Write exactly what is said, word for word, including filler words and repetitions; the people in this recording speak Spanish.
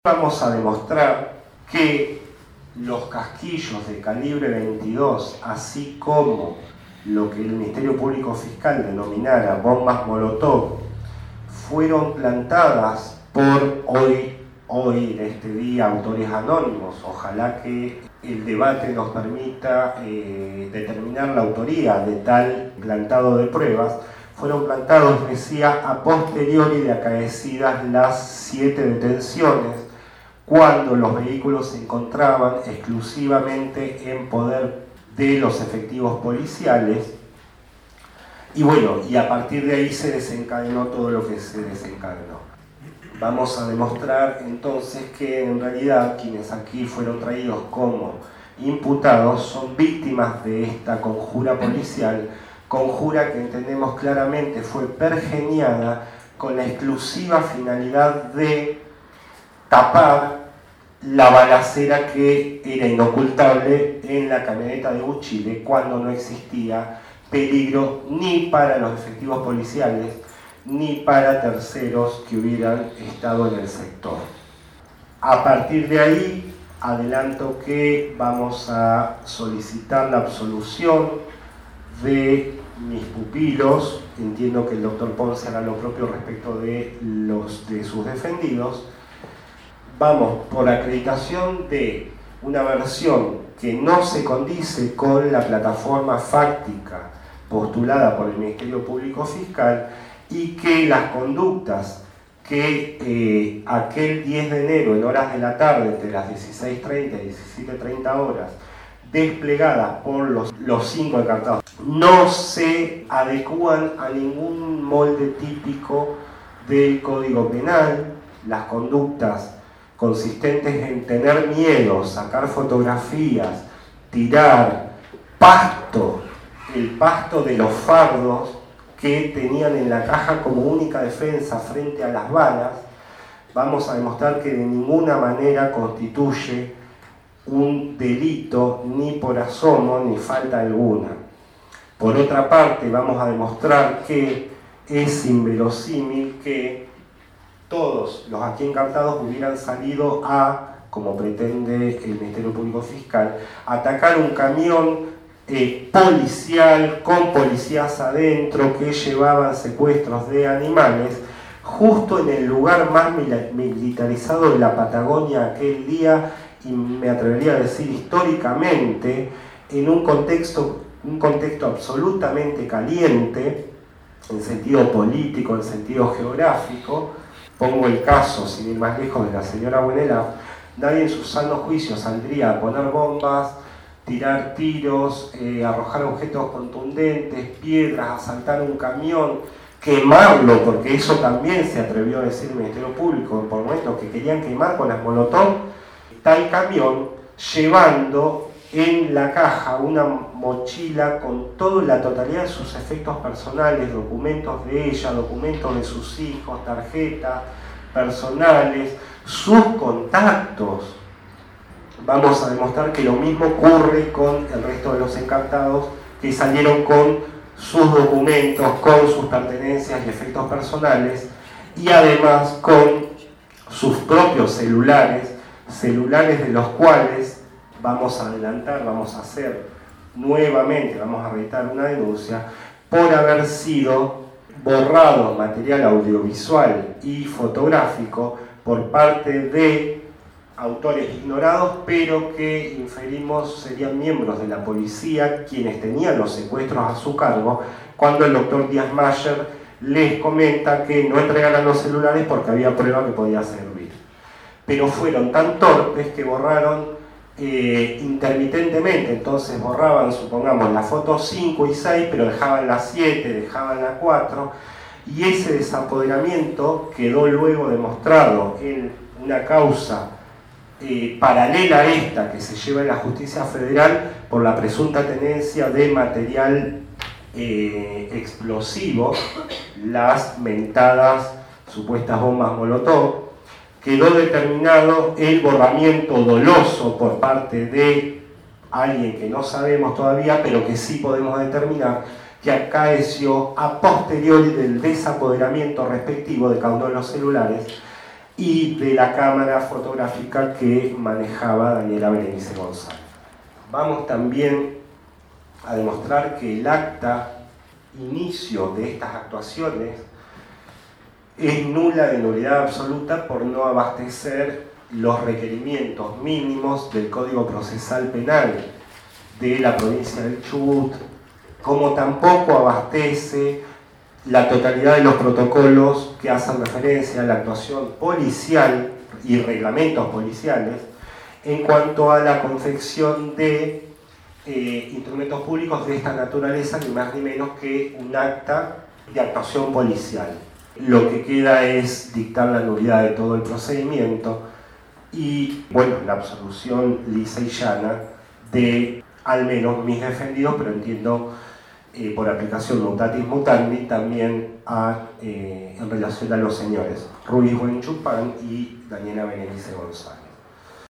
Vamos a demostrar que los casquillos de calibre veintidós, así como lo que el Ministerio Público Fiscal denominara bombas Molotov, fueron plantadas por hoy, hoy en este día, autores anónimos. Ojalá que el debate nos permita eh, determinar la autoría de tal plantado de pruebas. Fueron plantados, decía, a posteriori de acaecidas las siete detenciones, cuando los vehículos se encontraban exclusivamente en poder de los efectivos policiales. Y bueno, y a partir de ahí se desencadenó todo lo que se desencadenó. Vamos a demostrar entonces que en realidad quienes aquí fueron traídos como imputados son víctimas de esta conjura policial, conjura que entendemos claramente fue pergeniada con la exclusiva finalidad de tapar la balacera que era inocultable en la camioneta de Uchile cuando no existía peligro ni para los efectivos policiales ni para terceros que hubieran estado en el sector. A partir de ahí, adelanto que vamos a solicitar la absolución de mis pupilos. Entiendo que el doctor Ponce hará lo propio respecto de, los, de sus defendidos. Vamos por acreditación de una versión que no se condice con la plataforma fáctica postulada por el Ministerio Público Fiscal y que las conductas que eh, aquel diez de enero en horas de la tarde, entre las dieciséis treinta y diecisiete treinta horas, desplegadas por los, los cinco encartados, no se adecúan a ningún molde típico del Código Penal. Las conductas consistentes en tener miedo, sacar fotografías, tirar pasto, el pasto de los fardos que tenían en la caja como única defensa frente a las balas, vamos a demostrar que de ninguna manera constituye un delito ni por asomo ni falta alguna. Por otra parte, vamos a demostrar que es inverosímil que todos los aquí encartados hubieran salido a, como pretende el Ministerio Público Fiscal, atacar un camión eh, policial con policías adentro que llevaban secuestros de animales justo en el lugar más militarizado de la Patagonia aquel día, y me atrevería a decir históricamente, en un contexto, un contexto absolutamente caliente, en sentido político, en sentido geográfico. Pongo el caso, sin ir más lejos, de la señora Buenelaf. Nadie en su sano juicio saldría a poner bombas, tirar tiros, eh, arrojar objetos contundentes, piedras, asaltar un camión, quemarlo, porque eso también se atrevió a decir el Ministerio Público por momentos, que querían quemar con las Molotov tal camión, llevando en la caja una mochila con toda la totalidad de sus efectos personales, documentos de ella, documentos de sus hijos, tarjetas personales, sus contactos. Vamos a demostrar que lo mismo ocurre con el resto de los encartados que salieron con sus documentos, con sus pertenencias y efectos personales, y además con sus propios celulares, celulares de los cuales vamos a adelantar, vamos a hacer nuevamente, vamos a realizar una denuncia por haber sido borrado material audiovisual y fotográfico por parte de autores ignorados, pero que inferimos serían miembros de la policía quienes tenían los secuestros a su cargo, cuando el doctor Díaz Mayer les comenta que no entregaran los celulares porque había prueba que podía servir. Pero fueron tan torpes que borraron Eh, intermitentemente, entonces borraban, supongamos, las fotos cinco y seis, pero dejaban la siete, dejaban la cuatro, y ese desapoderamiento quedó luego demostrado en una causa eh, paralela a esta que se lleva en la justicia federal por la presunta tenencia de material eh, explosivo, las mentadas supuestas bombas Molotov. Quedó determinado el borramiento doloso por parte de alguien que no sabemos todavía, pero que sí podemos determinar que acaeció a posteriori del desapoderamiento respectivo de cada uno de los celulares, y de la cámara fotográfica que manejaba Daniela Berenice González. Vamos también a demostrar que el acta inicio de estas actuaciones es nula de nulidad absoluta por no abastecer los requerimientos mínimos del Código Procesal Penal de la provincia del Chubut, como tampoco abastece la totalidad de los protocolos que hacen referencia a la actuación policial y reglamentos policiales en cuanto a la confección de eh, instrumentos públicos de esta naturaleza, ni más ni menos que un acta de actuación policial. Lo que queda es dictar la nulidad de todo el procedimiento y, bueno, la absolución lisa y llana de al menos mis defendidos, pero entiendo eh, por aplicación mutatis mutandi también a, eh, en relación a los señores Ruiz Buenchupán y Daniela Berenice González.